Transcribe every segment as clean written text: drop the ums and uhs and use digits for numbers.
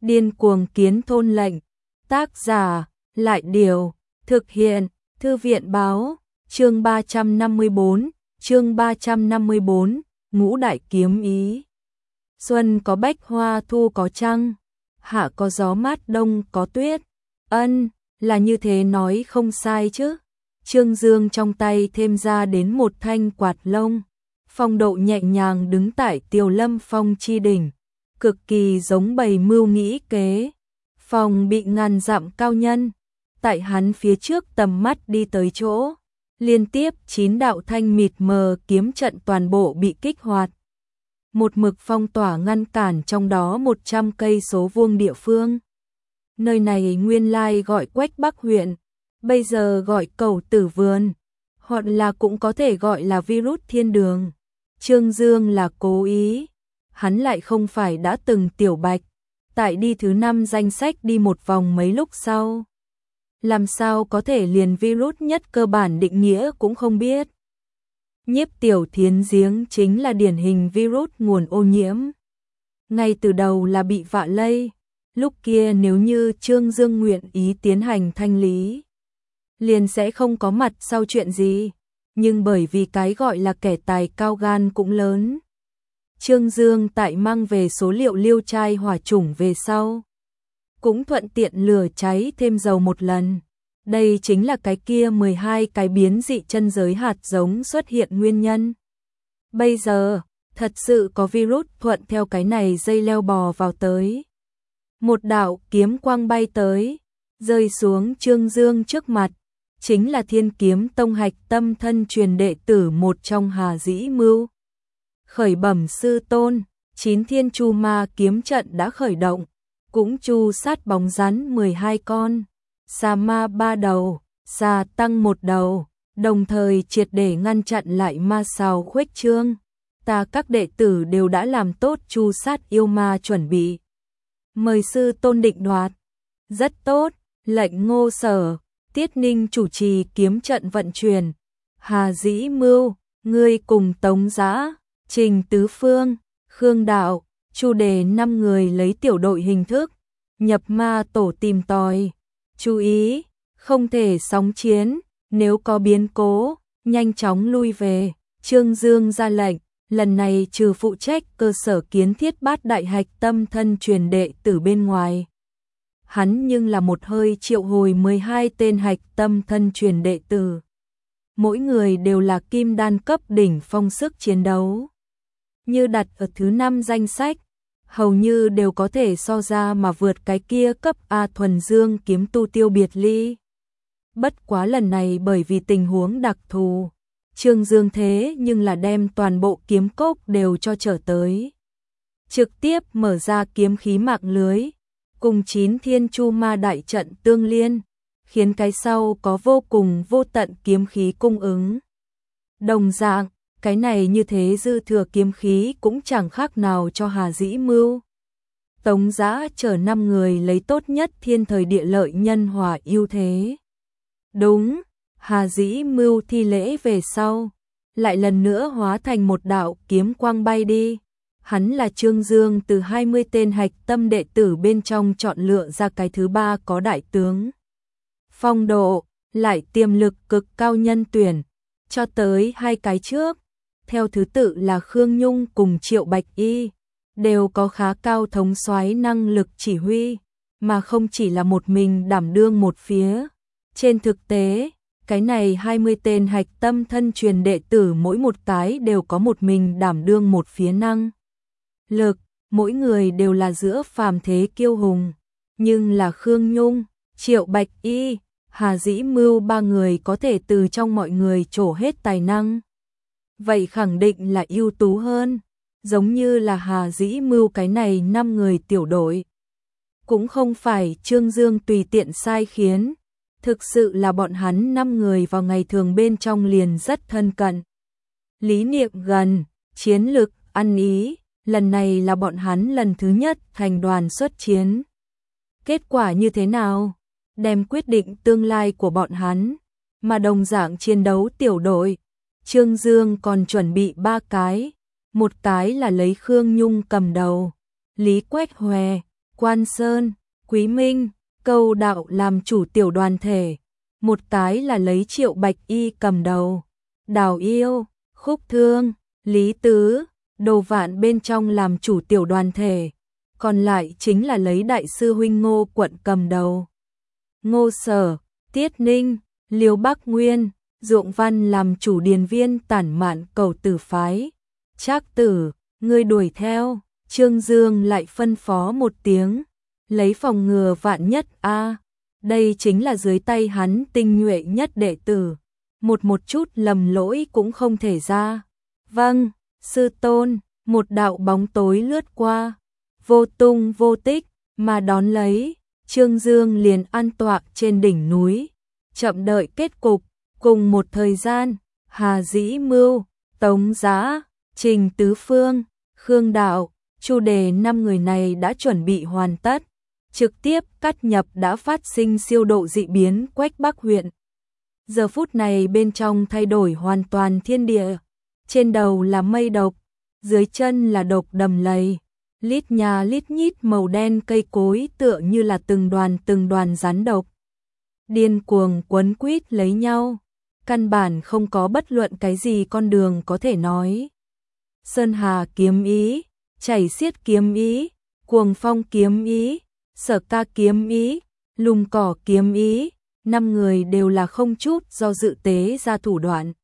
Điên cuồng kiến thôn lệnh. Tác giả, Lại Điều. Thực hiện, Thư viện báo. Chương 354, Ngũ Đại Kiếm Ý. Xuân có bách hoa, thu có trăng, hạ có gió mát, đông có tuyết. Ân, là như thế nói không sai chứ. Trương Dương trong tay thêm ra đến một thanh quạt lông, phong độ nhẹ nhàng đứng tại Tiều Lâm Phong chi đỉnh, cực kỳ giống bày mưu nghĩ kế. Phòng bị ngàn dặm cao nhân, tại hắn phía trước tầm mắt đi tới chỗ, liên tiếp 9 đạo thanh mịt mờ kiếm trận toàn bộ bị kích hoạt. Một mực phong tỏa ngăn cản trong đó 100 cây số vuông địa phương. Nơi này nguyên lai gọi Quách Bắc huyện, bây giờ gọi Cầu Tử Vườn, hoặc là cũng có thể gọi là virus thiên đường. Trương Dương là cố ý, hắn lại không phải đã từng tiểu bạch, tại đi thứ 5 danh sách đi một vòng mấy lúc sau. Làm sao có thể liền virus nhất cơ bản định nghĩa cũng không biết. Nhiếp Tiểu Thiến giếng chính là điển hình virus nguồn ô nhiễm. Ngay từ đầu là bị vạ lây, lúc kia nếu như Trương Dương nguyện ý tiến hành thanh lý, liền sẽ không có mặt sau chuyện gì, nhưng bởi vì cái gọi là kẻ tài cao gan cũng lớn. Trương Dương tại mang về số liệu liêu trai hỏa chủng về sau, cũng thuận tiện lửa cháy thêm dầu một lần. Đây chính là cái kia 12 cái biến dị chân giới hạt giống xuất hiện nguyên nhân. Bây giờ, thật sự có virus thuận theo cái này dây leo bò vào tới. Một đạo kiếm quang bay tới, rơi xuống Trương Dương trước mặt, chính là Thiên Kiếm Tông hạch tâm thân truyền đệ tử một trong Hà Dĩ Mưu. Khởi bẩm sư tôn, 9 thiên chu ma kiếm trận đã khởi động, cũng chu sát bóng rắn 12 con, xà ma 3 đầu, xà tăng 1 đầu, đồng thời triệt để ngăn chặn lại ma sào khuếch trương. Ta các đệ tử đều đã làm tốt chu sát yêu ma chuẩn bị. Mời sư tôn định đoạt. Rất tốt, lệnh Ngô Sở, Tiết Ninh chủ trì kiếm trận vận chuyển. Hà Dĩ Mưu, ngươi cùng Tống Giã, Trình Tứ Phương, Khương Đạo, Chu Đề 5 người lấy tiểu đội hình thức, nhập ma tổ tìm tòi. Chú ý, không thể sóng chiến, nếu có biến cố, nhanh chóng lui về. Trương Dương ra lệnh, lần này trừ phụ trách cơ sở kiến thiết Bát Đại hạch tâm thân truyền đệ tử bên ngoài, hắn nhưng là một hơi triệu hồi 12 tên hạch tâm thân truyền đệ tử. Mỗi người đều là kim đan cấp đỉnh phong sức chiến đấu. Như đặt ở thứ 5 danh sách, hầu như đều có thể so ra mà vượt cái kia cấp A thuần dương kiếm tu Tiêu Biệt Ly. Bất quá lần này bởi vì tình huống đặc thù, Trương Dương thế nhưng là đem toàn bộ kiếm cốc đều cho trở tới. Trực tiếp mở ra kiếm khí mạng lưới, cùng 9 thiên chu ma đại trận tương liên, khiến cái sau có vô cùng vô tận kiếm khí cung ứng. Đồng dạng, cái này như thế dư thừa kiếm khí cũng chẳng khác nào cho Hà Dĩ Mưu. Tống Giã chở 5 người lấy tốt nhất thiên thời địa lợi nhân hòa ưu thế. Đúng, Hà Dĩ Mưu thi lễ về sau, lại lần nữa hóa thành một đạo kiếm quang bay đi. Hắn là Trương Dương từ 20 tên hạch tâm đệ tử bên trong chọn lựa ra cái thứ 3 có đại tướng phong độ, lại tiềm lực cực cao nhân tuyển, cho tới 2 cái trước, theo thứ tự là Khương Nhung cùng Triệu Bạch Y, đều có khá cao thống soái năng lực chỉ huy, mà không chỉ là một mình đảm đương một phía. Trên thực tế, cái này 20 tên hạch tâm thân truyền đệ tử mỗi một cái đều có một mình đảm đương một phía năng lực, mỗi người đều là giữa phàm thế kiêu hùng, nhưng là Khương Nhung, Triệu Bạch Y, Hà Dĩ Mưu 3 người có thể từ trong mọi người trổ hết tài năng. Vậy khẳng định là ưu tú hơn, giống như là Hà Dĩ Mưu cái này 5 người tiểu đội. Cũng không phải Trương Dương tùy tiện sai khiến, thực sự là bọn hắn 5 người vào ngày thường bên trong liền rất thân cận. Lý niệm gần, chiến lực, ăn ý, lần này là bọn hắn lần thứ nhất thành đoàn xuất chiến. Kết quả như thế nào? Đem quyết định tương lai của bọn hắn, mà đồng dạng chiến đấu tiểu đội. Trương Dương còn chuẩn bị 3 cái, một cái là lấy Khương Nhung cầm đầu, Lý Quách Hòe, Quan Sơn, Quý Minh, Câu Đạo làm chủ tiểu đoàn thể, một cái là lấy Triệu Bạch Y cầm đầu, Đào Yêu, Khúc Thương, Lý Tứ, Đồ Vạn bên trong làm chủ tiểu đoàn thể, còn lại chính là lấy đại sư huynh Ngô Quận cầm đầu. Ngô Sở, Tiết Ninh, Liêu Bắc Nguyên, Dụng Văn làm chủ điền viên Tản Mạn Cầu Tử phái. Trác Tử, ngươi đuổi theo, Trương Dương lại phân phó một tiếng, lấy phòng ngừa vạn nhất a. Đây chính là dưới tay hắn tinh nhuệ nhất đệ tử, một chút lầm lỗi cũng không thể ra. Vâng, sư tôn, một đạo bóng tối lướt qua, vô tung vô tích, mà đón lấy, Trương Dương liền an tọa trên đỉnh núi, chậm đợi kết cục. Cùng một thời gian, Hà Dĩ Mưu, Tống Giã, Trình Tứ Phương, Khương Đạo, Chu Đề 5 người này đã chuẩn bị hoàn tất, trực tiếp cắt nhập đã phát sinh siêu độ dị biến Quách Bắc huyện. Giờ phút này bên trong thay đổi hoàn toàn thiên địa, trên đầu là mây độc, dưới chân là độc đầm lầy, lít nhà lít nhít màu đen cây cối tựa như là từng đoàn rắn độc. Điên cuồng quấn quýt lấy nhau, căn bản không có bất luận cái gì con đường có thể nói. Sơn Hà kiếm ý, Chảy Xiết kiếm ý, Cuồng Phong kiếm ý, Sở Ca kiếm ý, Lùng Cỏ kiếm ý, 5 người đều là không chút do dự tế ra thủ đoạn.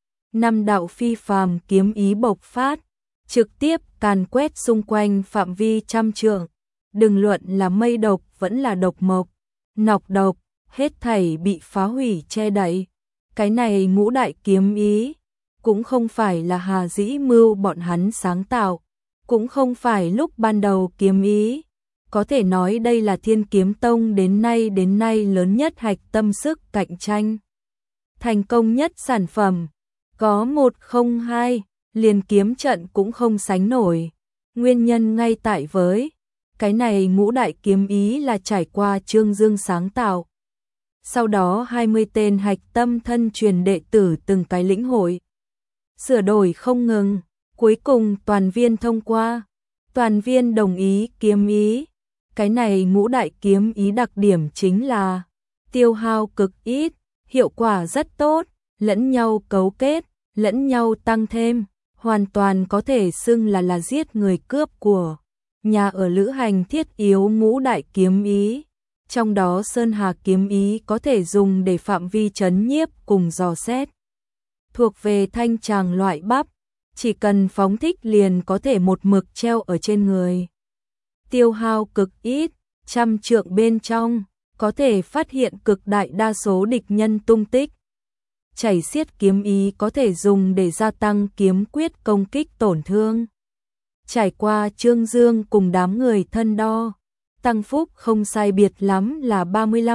5 đạo phi phàm kiếm ý bộc phát, trực tiếp càn quét xung quanh phạm vi trăm trượng. Đừng luận là mây độc vẫn là độc mộc, nọc độc, hết thảy bị phá hủy che đậy. Cái này ngũ đại kiếm ý, cũng không phải là Hà Dĩ Mưu bọn hắn sáng tạo, cũng không phải lúc ban đầu kiếm ý. Có thể nói đây là Thiên Kiếm Tông đến nay lớn nhất hạch tâm sức cạnh tranh. Thành công nhất sản phẩm, có 1 không 2, liền kiếm trận cũng không sánh nổi. Nguyên nhân ngay tại với, cái này ngũ đại kiếm ý là trải qua Trương Dương sáng tạo. Sau đó 20 tên hạch tâm thân truyền đệ tử từng cái lĩnh hội, sửa đổi không ngừng, cuối cùng toàn viên thông qua, toàn viên đồng ý kiếm ý. Cái này ngũ đại kiếm ý đặc điểm chính là tiêu hao cực ít, hiệu quả rất tốt, lẫn nhau cấu kết, lẫn nhau tăng thêm, hoàn toàn có thể xưng là giết người cướp của. Nhà ở lữ hành thiết yếu ngũ đại kiếm ý. Trong đó Sơn Hà kiếm ý có thể dùng để phạm vi trấn nhiếp cùng dò xét. Thuộc về thanh tràng loại bắp, chỉ cần phóng thích liền có thể một mực treo ở trên người. Tiêu hao cực ít, trăm trượng bên trong, có thể phát hiện cực đại đa số địch nhân tung tích. Chảy Xiết kiếm ý có thể dùng để gia tăng kiếm quyết công kích tổn thương. Trải qua Trương Dương cùng đám người thân đo, tăng phúc không sai biệt lắm là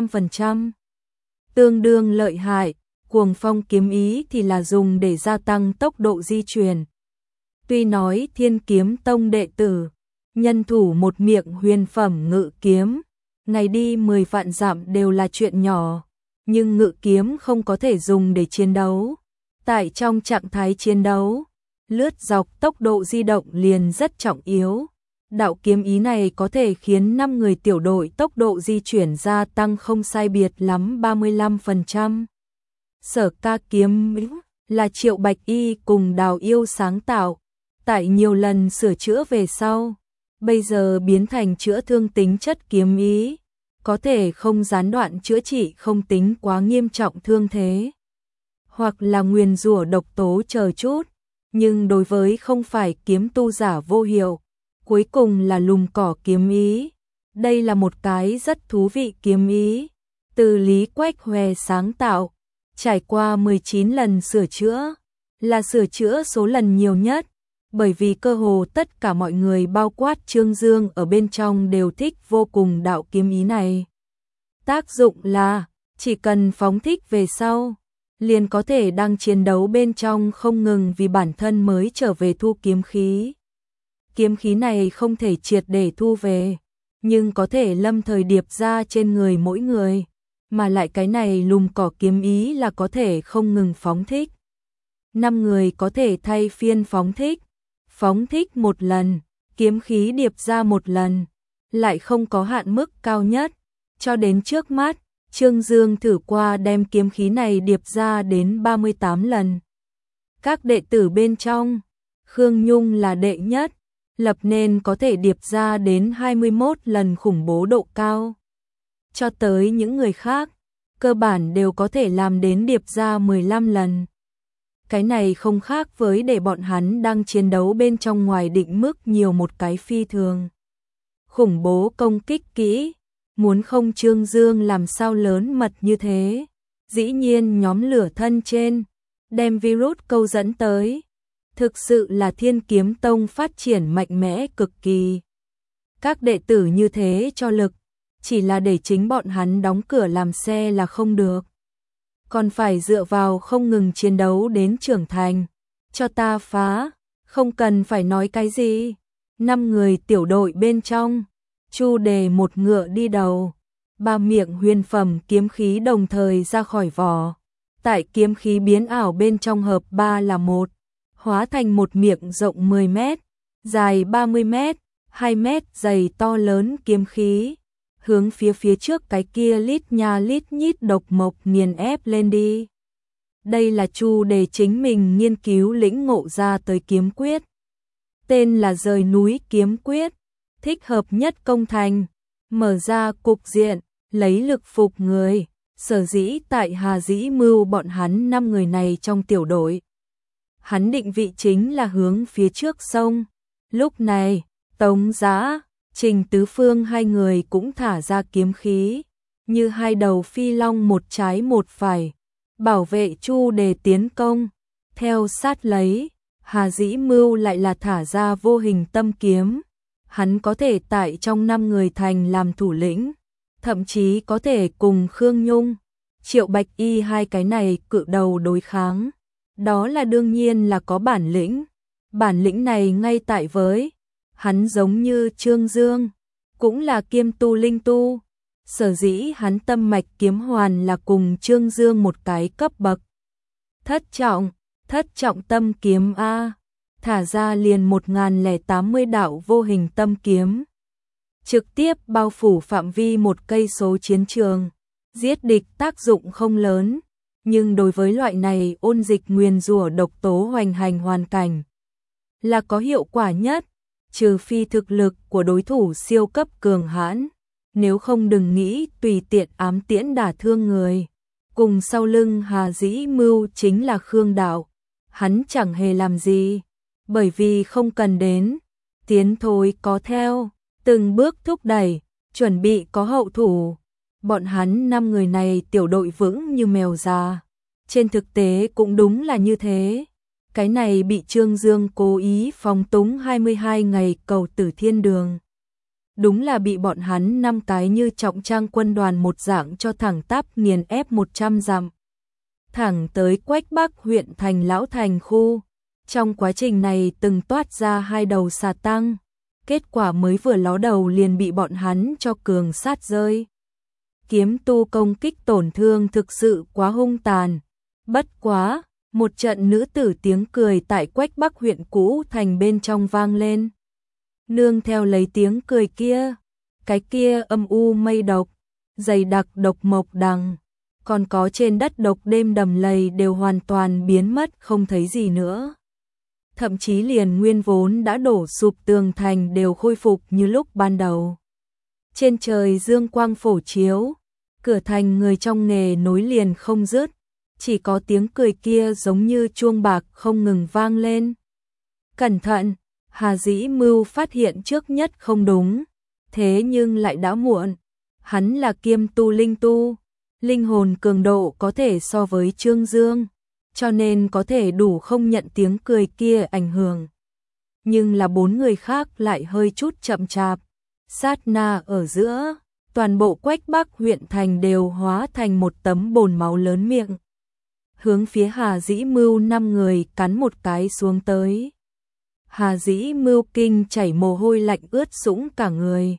35%. Tương đương lợi hại, Cuồng Phong kiếm ý thì là dùng để gia tăng tốc độ di chuyển. Tuy nói Thiên Kiếm Tông đệ tử, nhân thủ một miệng huyền phẩm ngự kiếm, ngày đi 10 vạn dặm đều là chuyện nhỏ, nhưng ngự kiếm không có thể dùng để chiến đấu. Tại trong trạng thái chiến đấu, lướt dọc tốc độ di động liền rất trọng yếu. Đạo kiếm ý này có thể khiến 5 người tiểu đội tốc độ di chuyển gia tăng không sai biệt lắm 35%. Sở Ca kiếm ý là Triệu Bạch Y cùng Đào Yêu sáng tạo, tại nhiều lần sửa chữa về sau, bây giờ biến thành chữa thương tính chất kiếm ý, có thể không gián đoạn chữa trị không tính quá nghiêm trọng thương thế, hoặc là nguyền rủa độc tố chờ chút, nhưng đối với không phải kiếm tu giả vô hiệu. Cuối cùng là Lùng Cỏ kiếm ý. Đây là một cái rất thú vị kiếm ý, từ Lý Quách Hòe sáng tạo, trải qua 19 lần sửa chữa, là sửa chữa số lần nhiều nhất, bởi vì cơ hồ tất cả mọi người bao quát Trương Dương ở bên trong đều thích vô cùng đạo kiếm ý này. Tác dụng là, chỉ cần phóng thích về sau, liền có thể đang chiến đấu bên trong không ngừng vì bản thân mới trở về thu kiếm khí. Kiếm khí này không thể triệt để thu về, nhưng có thể lâm thời điệp ra trên người mỗi người, mà lại cái này Lùng Cỏ kiếm ý là có thể không ngừng phóng thích. 5 người có thể thay phiên phóng thích một lần, kiếm khí điệp ra một lần, lại không có hạn mức cao nhất, cho đến trước mắt, Trương Dương thử qua đem kiếm khí này điệp ra đến 38 lần. Các đệ tử bên trong, Khương Nhung là đệ nhất, lập nên có thể điệp ra đến 21 lần khủng bố độ cao. Cho tới những người khác, cơ bản đều có thể làm đến điệp ra 15 lần. Cái này không khác với để bọn hắn đang chiến đấu bên trong ngoài định mức nhiều một cái phi thường. Khủng bố công kích kỹ, muốn không Trương Dương làm sao lớn mật như thế. Dĩ nhiên nhóm lửa thân trên, đem virus câu dẫn tới. Thực sự là Thiên Kiếm Tông phát triển mạnh mẽ cực kỳ. Các đệ tử như thế cho lực, chỉ là để chính bọn hắn đóng cửa làm xe là không được. Còn phải dựa vào không ngừng chiến đấu đến trưởng thành. Cho ta phá, không cần phải nói cái gì. 5 người tiểu đội bên trong, Chu Đề một ngựa đi đầu. 3 miệng huyền phẩm kiếm khí đồng thời ra khỏi vỏ. Tại kiếm khí biến ảo bên trong hợp 3 là 1, hóa thành một miệng rộng 10 mét, dài 30 mét, 2 mét dày to lớn kiếm khí. Hướng phía trước cái kia lít nha lít nhít độc mộc nghiền ép lên đi. Đây là Chu Đề chính mình nghiên cứu lĩnh ngộ ra tới kiếm quyết. Tên là Rời Núi Kiếm Quyết, thích hợp nhất công thành, mở ra cục diện, lấy lực phục người. Sở dĩ tại Hà Dĩ Mưu bọn hắn 5 người này trong tiểu đội. Hắn định vị chính là hướng phía trước sông. Lúc này, Tống Giã, Trình Tứ Phương hai người cũng thả ra kiếm khí, như hai đầu phi long một trái một phải, bảo vệ Chu Đề tiến công. Theo sát lấy, Hà Dĩ Mưu lại là thả ra vô hình tâm kiếm. Hắn có thể tại trong 5 người thành làm thủ lĩnh, thậm chí có thể cùng Khương Nhung, Triệu Bạch Y hai cái này cự đầu đối kháng. Đó là đương nhiên là có bản lĩnh. Bản lĩnh này ngay tại với hắn giống như Trương Dương, cũng là kiêm tu linh tu. Sở dĩ hắn tâm mạch kiếm hoàn là cùng Trương Dương một cái cấp bậc. Thất trọng tâm kiếm A, thả ra liền 1080 đạo vô hình tâm kiếm. Trực tiếp bao phủ phạm vi 1 cây số chiến trường, giết địch tác dụng không lớn, nhưng đối với loại này ôn dịch nguyền rủa độc tố hoành hành hoàn cảnh là có hiệu quả nhất, trừ phi thực lực của đối thủ siêu cấp cường hãn, nếu không đừng nghĩ tùy tiện ám tiễn đả thương người. Cùng sau lưng Hà Dĩ Mưu chính là Khương Đạo, hắn chẳng hề làm gì, bởi vì không cần đến, tiến thôi có theo, từng bước thúc đẩy, chuẩn bị có hậu thủ. Bọn hắn 5 người này tiểu đội vững như mèo già, trên thực tế cũng đúng là như thế. Cái này bị Trương Dương cố ý phóng túng 22 ngày cầu tử thiên đường. Đúng là bị bọn hắn 5 cái như trọng trang quân đoàn một dạng cho thẳng tắp nghiền ép 100 dặm. Thẳng tới Quách Bắc huyện thành Lão Thành khu. Trong quá trình này từng toát ra 2 đầu xà tăng. Kết quả mới vừa ló đầu liền bị bọn hắn cho cường sát rơi. Kiếm tu công kích tổn thương thực sự quá hung tàn. Bất quá, một trận nữ tử tiếng cười tại Quách Bắc huyện cũ thành bên trong vang lên. Nương theo lấy tiếng cười kia, cái kia âm u mây độc, dày đặc độc mộc đằng, còn có trên đất độc đêm đầm lầy đều hoàn toàn biến mất không thấy gì nữa. Thậm chí liền nguyên vốn đã đổ sụp tường thành đều khôi phục như lúc ban đầu. Trên trời dương quang phổ chiếu, cửa thành người trong nghề nối liền không dứt, chỉ có tiếng cười kia giống như chuông bạc không ngừng vang lên. Cẩn thận, Hà Dĩ Mưu phát hiện trước nhất không đúng, thế nhưng lại đã muộn. Hắn là kiêm tu linh tu, linh hồn cường độ có thể so với Trương Dương, cho nên có thể đủ không nhận tiếng cười kia ảnh hưởng. Nhưng là 4 người khác lại hơi chút chậm chạp. Sát na ở giữa, toàn bộ Quách Bắc huyện thành đều hóa thành một tấm bồn máu lớn miệng. Hướng phía Hà Dĩ Mưu 5 người cắn một cái xuống tới. Hà Dĩ Mưu kinh chảy mồ hôi lạnh ướt sũng cả người.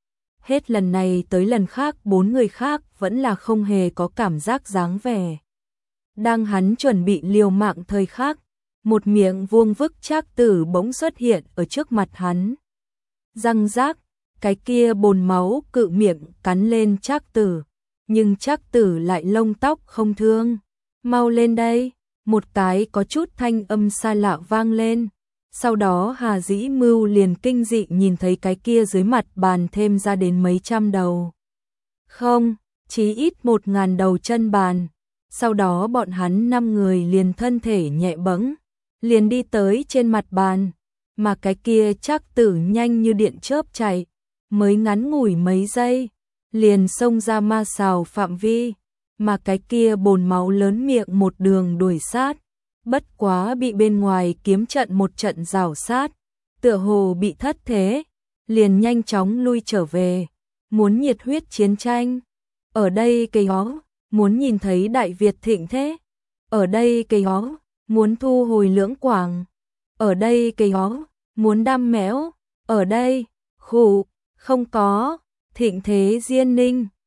Hết lần này tới lần khác 4 người khác vẫn là không hề có cảm giác dáng vẻ. Đang hắn chuẩn bị liều mạng thời khắc, một miệng vuông vức trác tử bỗng xuất hiện ở trước mặt hắn. Răng rác, cái kia bồn máu cự miệng cắn lên Trác Tử, nhưng Trác Tử lại lông tóc không thương. Mau lên đây, một cái có chút thanh âm xa lạ vang lên. Sau đó Hà Dĩ Mưu liền kinh dị nhìn thấy cái kia dưới mặt bàn thêm ra đến mấy trăm đầu. Không, chí ít 1000 đầu chân bàn. Sau đó bọn hắn 5 người liền thân thể nhẹ bẫng, liền đi tới trên mặt bàn, mà cái kia Trác Tử nhanh như điện chớp chạy, mới ngắn ngủi mấy giây, liền xông ra ma xào phạm vi, mà cái kia bồn máu lớn miệng một đường đuổi sát, bất quá bị bên ngoài kiếm trận một trận rào sát, tựa hồ bị thất thế, liền nhanh chóng lui trở về, muốn nhiệt huyết chiến tranh. Ở đây cây hó, muốn nhìn thấy Đại Việt thịnh thế. Ở đây cây hó, muốn thu hồi Lưỡng Quảng. Ở đây cây hó, muốn đam mẽo. Ở đây, khủ, không có, thịnh thế Diên Ninh.